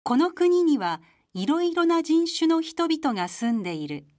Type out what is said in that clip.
この国にはいろいろな人種の人々が住んでいる。